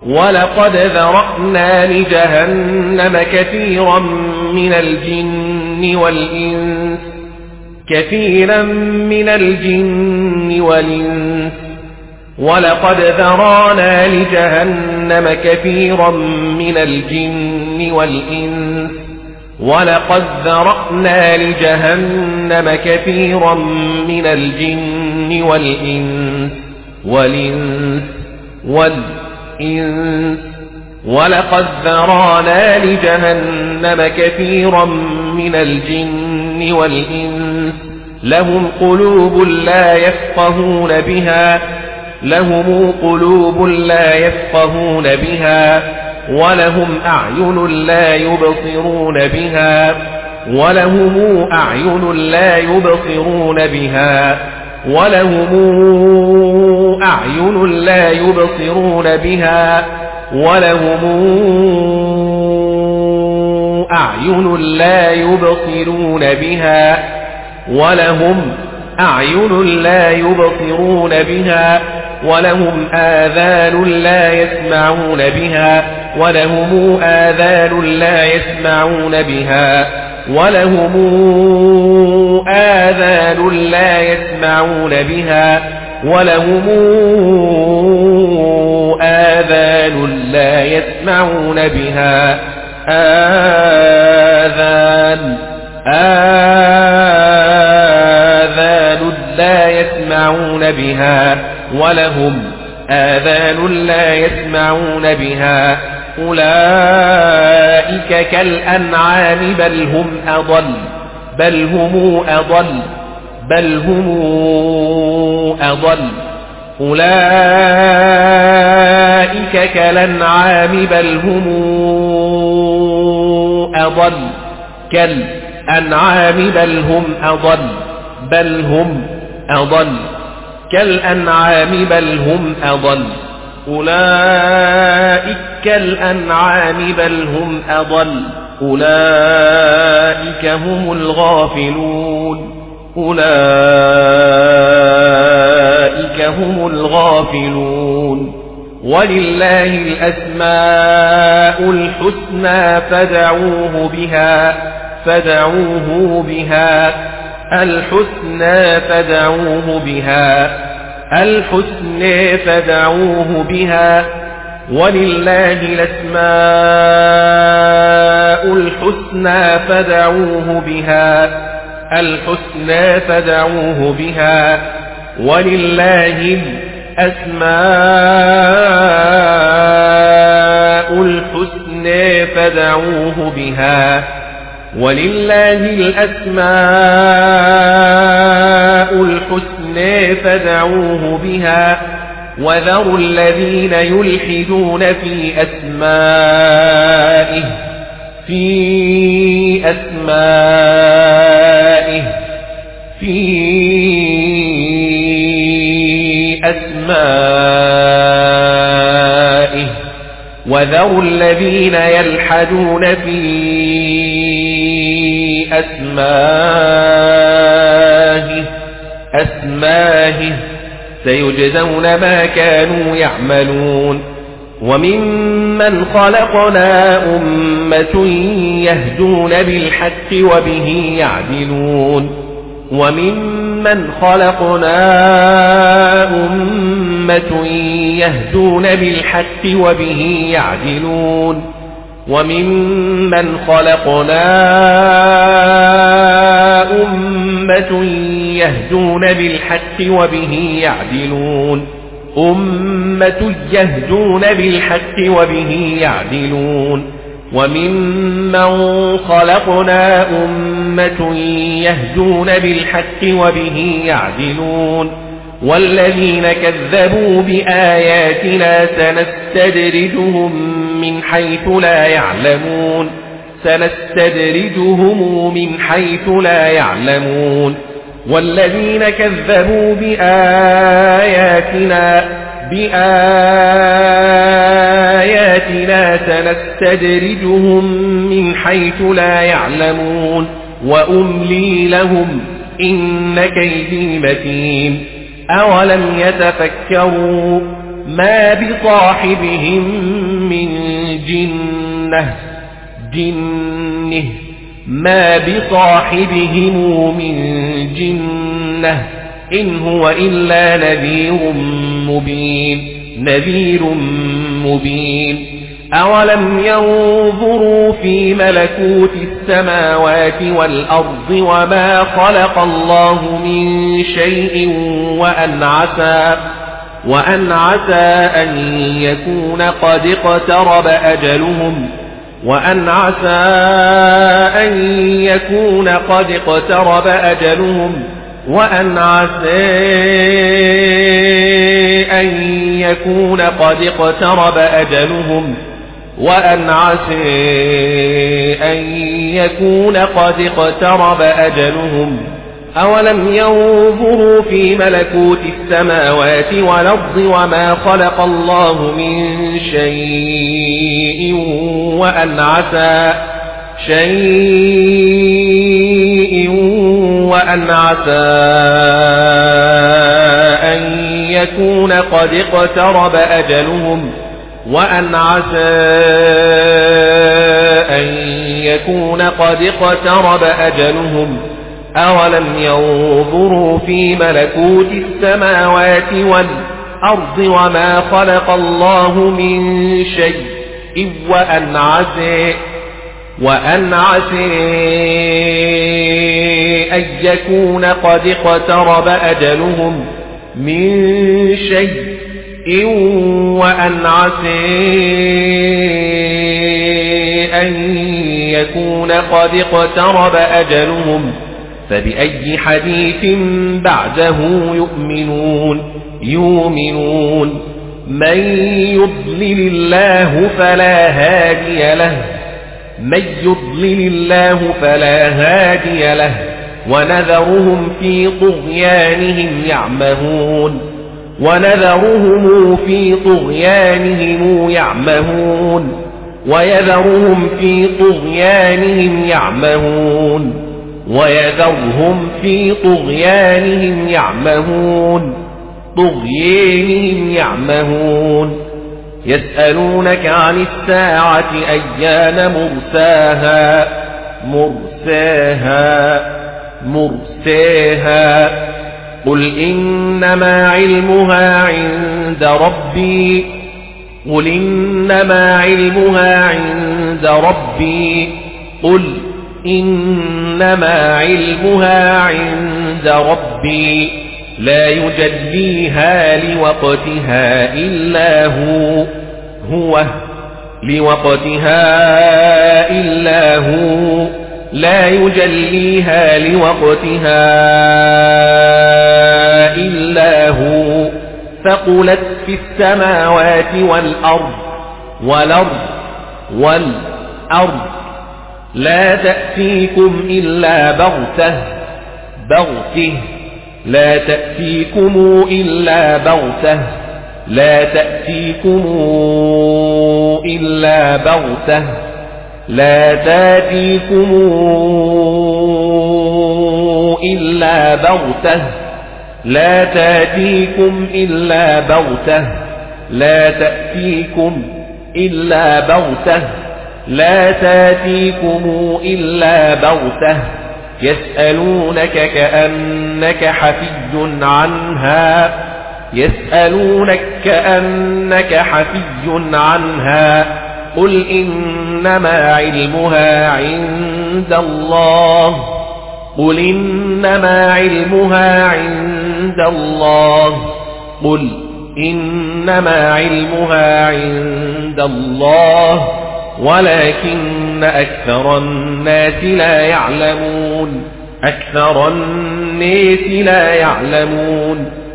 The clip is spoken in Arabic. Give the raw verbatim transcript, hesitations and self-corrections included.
ولقد ذرأنا لجهنم كثيرا من الجن والإنس كثيرا من الجن والإنس ولقد ذرأنا لجهنم كثيرا من الجن والإنس ولقد ذرأنا لجهنم كثيرا من الجن والإنس والإنس والإنس ولقد ذرأنا لجهنم كثيرا من الجن والإنس لهم قلوب لا يفقهون بها لهم قلوب لا يفقهون بها ولهم أعين لا يبصرون بها ولهم أعين لا يبصرون بها ولهم أعين لا يبصرون بها ولهم أعين لا يبصرون بها ولهم أعين لا يبصرون بها ولهم آذان لا يسمعون بها ولهم آذان لا يسمعون بها ولهم آذان لا يسمعون بها ولهم آذان لا يسمعون بها آذان آذان لا يسمعون بها ولهم آذان لا يسمعون بها أولئك كالأنعام بل هم أضل بل هم أضل بل هم أضل أولئك كالأنعام بل هم أضل كالأنعام بل هم أضل بل هم أضل كالأنعام بل هم أضل أولئك كالأنعام بل هم أضل أولئك هم الغافلون أولئك هم الغافلون ولله الأسماء الحسنى فدعوه بها فدعوه بها الحسنى فدعوه بها الحسنى فدعوه بها ولله الأسماء الحسنى فدعوه بها الحسنى فدعوه بها ولله الأسماء الحسنى فدعوه بها ولله الأسماء الحسنى فدعوه بها وذروا الذين يلحدون في أسمائه في أسمائه في أسمائه وذروا الذين يلحدون في أسمائه أسمائه سيجزون ما كانوا يعملون وممن خلقنا أمة يهدون بالحق وبه يعدلون وممن خلقنا أمة يهدون بالحق وبه يعدلون وممن خلقنا أمة يهدون بالحق وبه يعدلون أمة يهدون بالحق وبه يعدلون وممن خلقنا أمة يهدون بالحق وبه يعدلون والذين كذبوا بآياتنا سنستدرجهم من حيث لا يعلمون سنستدرجهم من حيث لا يعلمون والذين كذبوا بآياتنا بآياتنا سنستدرجهم من حيث لا يعلمون وأملي لهم إن كيدي متين أولم يتفكروا ما بصاحبهم من جنة جنه ما بصاحبهم من جنة إن هو إلا نذير مبين نذير مبين أولم ينظروا في ملكوت السماوات والأرض وما خلق الله من شيء وأن عسى وأن عسى أن يكون قد اقترب أجلهم وأن عسى أن يكون قد اقترب أجلهم وأن عسى أن يكون قد اقترب أجلهم وأن عسى أن يكون قد اقترب أجلهم أولم ينظروا في ملكوت السماوات والأرض وما خلق الله من شيء وأن عسى شيء وأن عسى أن يكون قد اقترب أجلهم وأن عسى أن يكون قد اقترب أجلهم أولم ينظروا في ملكوت السماوات والأرض وما خلق الله من شيء وأن عسى وأن عسى أن يكون قد اقترب أجلهم من شيء وأن عسى أن يكون قد اقترب أجلهم فبأي حديث بعده يؤمنون يؤمنون من يضلل الله فلا هادي له من يضلل الله فلا هادي له ونذرهم في طغيانهم يعمهون ونذرهم في طغيانهم يعمهون ويذرهم في طغيانهم يعمهون ويذرهم في طغيانهم يعمهون طغيانهم يعمهون يسألونك عن الساعة أيان مرساها مرساها مرساها قل إنما علمها عند ربي قل إنما علمها عند ربي قل إنما علمها عند ربي لا يجليها لوقتها إلا هو هو لوقتها إلا هو لا يجليها لوقتها إلا هو ثقلت في السماوات والأرض والأرض والأرض لا تأتيكم إلا بغتة بغته لا تأتيكم إلا بغتة لا تأتيكم إلا بغتة لا تأتيكم إلا بغتة لا تأتيكم إلا بغتة لا تأتيكم إلا بغتة لا تأتيكم إلا بغتة يسألونك كأنك حفي عنها يسألونك كأنك حفي عنها قل إنما علمها عند الله قل إنما علمها عند الله قل إنما علمها عند الله ولكن أكثر الناس لا يعلمون أكثر الناس لا يعلمون